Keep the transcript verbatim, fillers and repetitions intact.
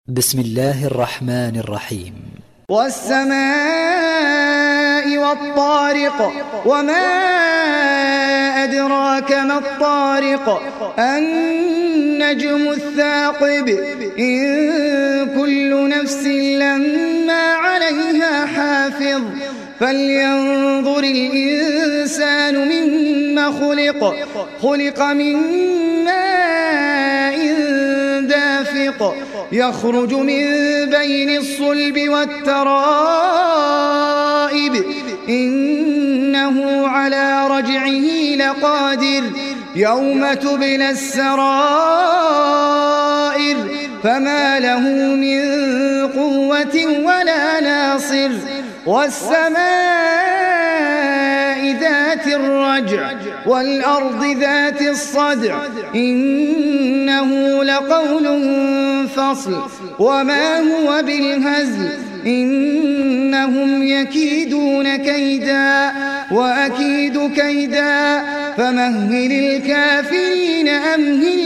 بسم الله الرحمن الرحيم. والسماء والطارق وما أدراك ما الطارق النجم الثاقب إن كل نفس لما عليها حافظ فلينظر الإنسان مما خلق خلق من ماء دافق يخرج من بين الصلب والترائب إنه على رجعه لقادر يوم تبلى السرائر فما له من قوة ولا ناصر والسماء ذات الرجع والأرض ذات الصدع إنه لقول فصل وما هو بالهزل إنهم يكيدون كيدا وأكيد كيدا فمهل الكافرين أمهل